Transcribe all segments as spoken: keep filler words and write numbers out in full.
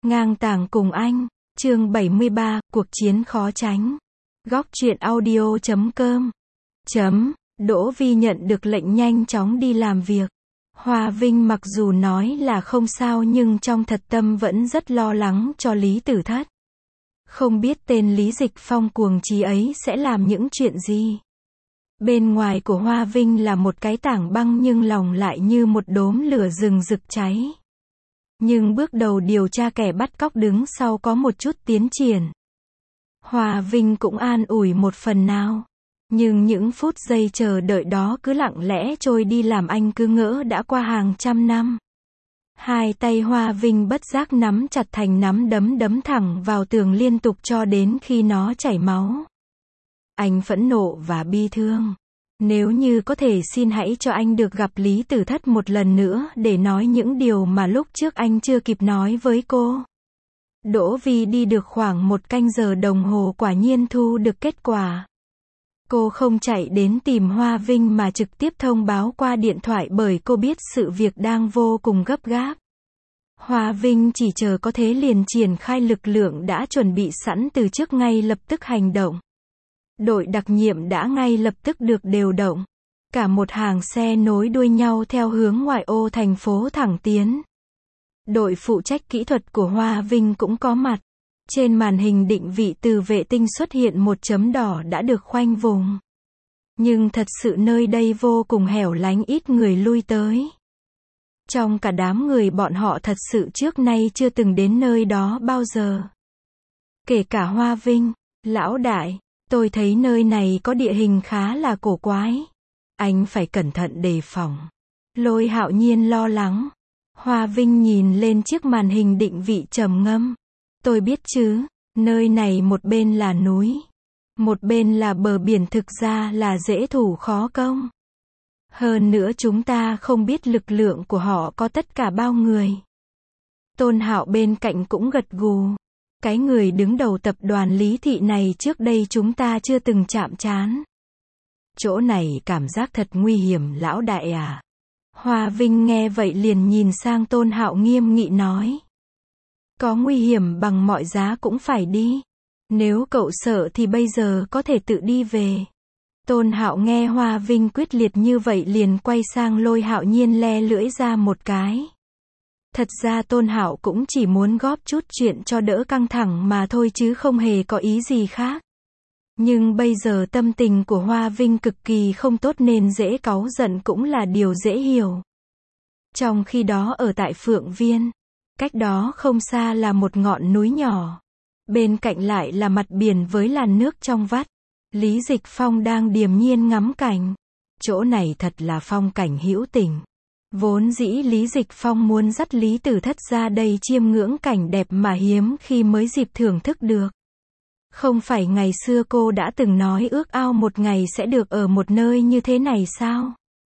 Ngang tàng cùng anh, chương bảy mươi ba, cuộc chiến khó tránh. Góc truyện audio chấm com. Chấm, Đỗ Vi nhận được lệnh nhanh chóng đi làm việc. Hoa Vinh mặc dù nói là không sao nhưng trong thật tâm vẫn rất lo lắng cho Lý Tử Thất. Không biết tên Lý Dịch Phong cuồng chí ấy sẽ làm những chuyện gì. Bên ngoài của Hoa Vinh là một cái tảng băng nhưng lòng lại như một đốm lửa rừng rực cháy. Nhưng bước đầu điều tra kẻ bắt cóc đứng sau có một chút tiến triển. Hoa Vinh cũng an ủi một phần nào. Nhưng những phút giây chờ đợi đó cứ lặng lẽ trôi đi làm anh cứ ngỡ đã qua hàng trăm năm. Hai tay Hoa Vinh bất giác nắm chặt thành nắm đấm đấm thẳng vào tường liên tục cho đến khi nó chảy máu. Anh phẫn nộ và bi thương. Nếu như có thể xin hãy cho anh được gặp Lý Tử Thất một lần nữa để nói những điều mà lúc trước anh chưa kịp nói với cô. Đỗ Vi đi được khoảng một canh giờ đồng hồ quả nhiên thu được kết quả. Cô không chạy đến tìm Hoa Vinh mà trực tiếp thông báo qua điện thoại bởi cô biết sự việc đang vô cùng gấp gáp. Hoa Vinh chỉ chờ có thế liền triển khai lực lượng đã chuẩn bị sẵn từ trước ngay lập tức hành động. Đội đặc nhiệm đã ngay lập tức được điều động. Cả một hàng xe nối đuôi nhau theo hướng ngoại ô thành phố thẳng tiến. Đội phụ trách kỹ thuật của Hoa Vinh cũng có mặt. Trên màn hình định vị từ vệ tinh xuất hiện một chấm đỏ đã được khoanh vùng. Nhưng thật sự nơi đây vô cùng hẻo lánh ít người lui tới. Trong cả đám người bọn họ thật sự trước nay chưa từng đến nơi đó bao giờ. Kể cả Hoa Vinh, lão đại. Tôi thấy nơi này có địa hình khá là cổ quái. Anh phải cẩn thận đề phòng. Lôi Hạo Nhiên lo lắng. Hoa Vinh nhìn lên chiếc màn hình định vị trầm ngâm. Tôi biết chứ, nơi này một bên là núi. Một bên là bờ biển thực ra là dễ thủ khó công. Hơn nữa chúng ta không biết lực lượng của họ có tất cả bao người. Tôn Hạo bên cạnh cũng gật gù. Cái người đứng đầu tập đoàn Lý Thị này trước đây chúng ta chưa từng chạm trán. Chỗ này cảm giác thật nguy hiểm lão đại à. Hoa Vinh nghe vậy liền nhìn sang Tôn Hạo nghiêm nghị nói. Có nguy hiểm bằng mọi giá cũng phải đi. Nếu cậu sợ thì bây giờ có thể tự đi về. Tôn Hạo nghe Hoa Vinh quyết liệt như vậy liền quay sang Lôi Hạo Nhiên le lưỡi ra một cái. Thật ra Tôn Hạo cũng chỉ muốn góp chút chuyện cho đỡ căng thẳng mà thôi chứ không hề có ý gì khác. Nhưng bây giờ tâm tình của Hoa Vinh cực kỳ không tốt nên dễ cáu giận cũng là điều dễ hiểu. Trong khi đó ở tại Phượng Viên, cách đó không xa là một ngọn núi nhỏ. Bên cạnh lại là mặt biển với làn nước trong vắt. Lý Dịch Phong đang điềm nhiên ngắm cảnh. Chỗ này thật là phong cảnh hữu tình. Vốn dĩ Lý Dịch Phong muốn dắt Lý Tử Thất ra đây chiêm ngưỡng cảnh đẹp mà hiếm khi mới dịp thưởng thức được. Không phải ngày xưa cô đã từng nói ước ao một ngày sẽ được ở một nơi như thế này sao?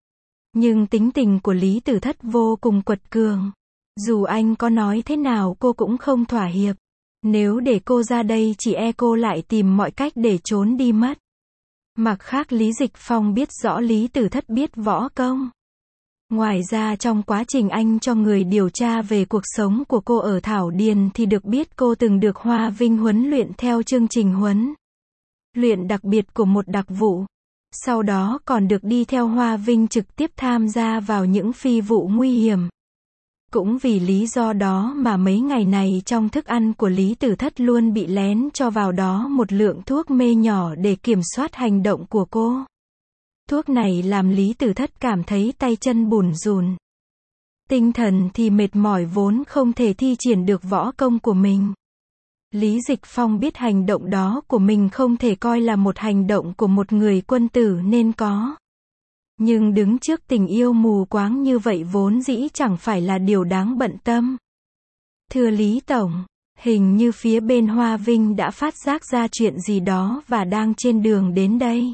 Nhưng tính tình của Lý Tử Thất vô cùng quật cường. Dù anh có nói thế nào cô cũng không thỏa hiệp. Nếu để cô ra đây chỉ e cô lại tìm mọi cách để trốn đi mất. Mặt khác Lý Dịch Phong biết rõ Lý Tử Thất biết võ công. Ngoài ra trong quá trình anh cho người điều tra về cuộc sống của cô ở Thảo Điền thì được biết cô từng được Hoa Vinh huấn luyện theo chương trình huấn luyện đặc biệt của một đặc vụ. Sau đó còn được đi theo Hoa Vinh trực tiếp tham gia vào những phi vụ nguy hiểm. Cũng vì lý do đó mà mấy ngày này trong thức ăn của Lý Tử Thất luôn bị lén cho vào đó một lượng thuốc mê nhỏ để kiểm soát hành động của cô. Thuốc này làm Lý Tử Thất cảm thấy tay chân bủn rủn. Tinh thần thì mệt mỏi vốn không thể thi triển được võ công của mình. Lý Dịch Phong biết hành động đó của mình không thể coi là một hành động của một người quân tử nên có. Nhưng đứng trước tình yêu mù quáng như vậy vốn dĩ chẳng phải là điều đáng bận tâm. Thưa Lý Tổng, hình như phía bên Hoa Vinh đã phát giác ra chuyện gì đó và đang trên đường đến đây.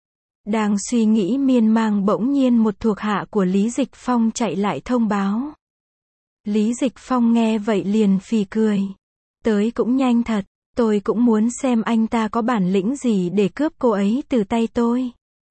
Đang suy nghĩ miên man bỗng nhiên một thuộc hạ của Lý Dịch Phong chạy lại thông báo. Lý Dịch Phong nghe vậy liền phì cười. Tới cũng nhanh thật, tôi cũng muốn xem anh ta có bản lĩnh gì để cướp cô ấy từ tay tôi.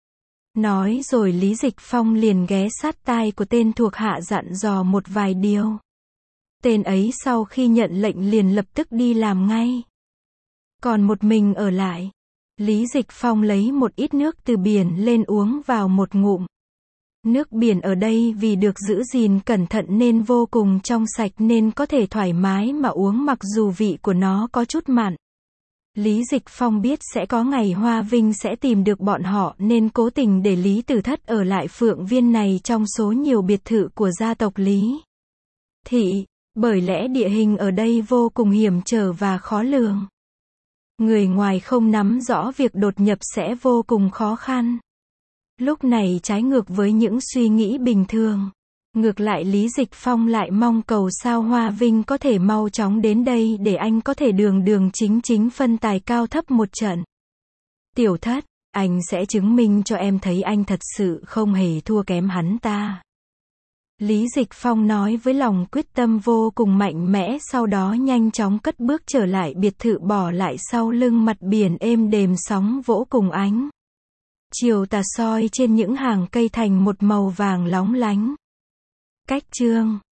Nói rồi Lý Dịch Phong liền ghé sát tai của tên thuộc hạ dặn dò một vài điều. Tên ấy sau khi nhận lệnh liền lập tức đi làm ngay. Còn một mình ở lại. Lý Dịch Phong lấy một ít nước từ biển lên uống vào một ngụm. Nước biển ở đây vì được giữ gìn cẩn thận nên vô cùng trong sạch nên có thể thoải mái mà uống mặc dù vị của nó có chút mặn. Lý Dịch Phong biết sẽ có ngày Hoa Vinh sẽ tìm được bọn họ nên cố tình để Lý Tử Thất ở lại Phượng Viên này trong số nhiều biệt thự của gia tộc Lý Thị, bởi lẽ địa hình ở đây vô cùng hiểm trở và khó lường. Người ngoài không nắm rõ việc đột nhập sẽ vô cùng khó khăn. Lúc này trái ngược với những suy nghĩ bình thường. Ngược lại Lý Dịch Phong lại mong cầu sao Hoa Vinh có thể mau chóng đến đây để anh có thể đường đường chính chính phân tài cao thấp một trận. Tiểu Thất, anh sẽ chứng minh cho em thấy anh thật sự không hề thua kém hắn ta. Lý Dịch Phong nói với lòng quyết tâm vô cùng mạnh mẽ, sau đó nhanh chóng cất bước trở lại biệt thự, bỏ lại sau lưng mặt biển êm đềm sóng vỗ cùng ánh chiều tà soi trên những hàng cây thành một màu vàng lóng lánh. Cách chương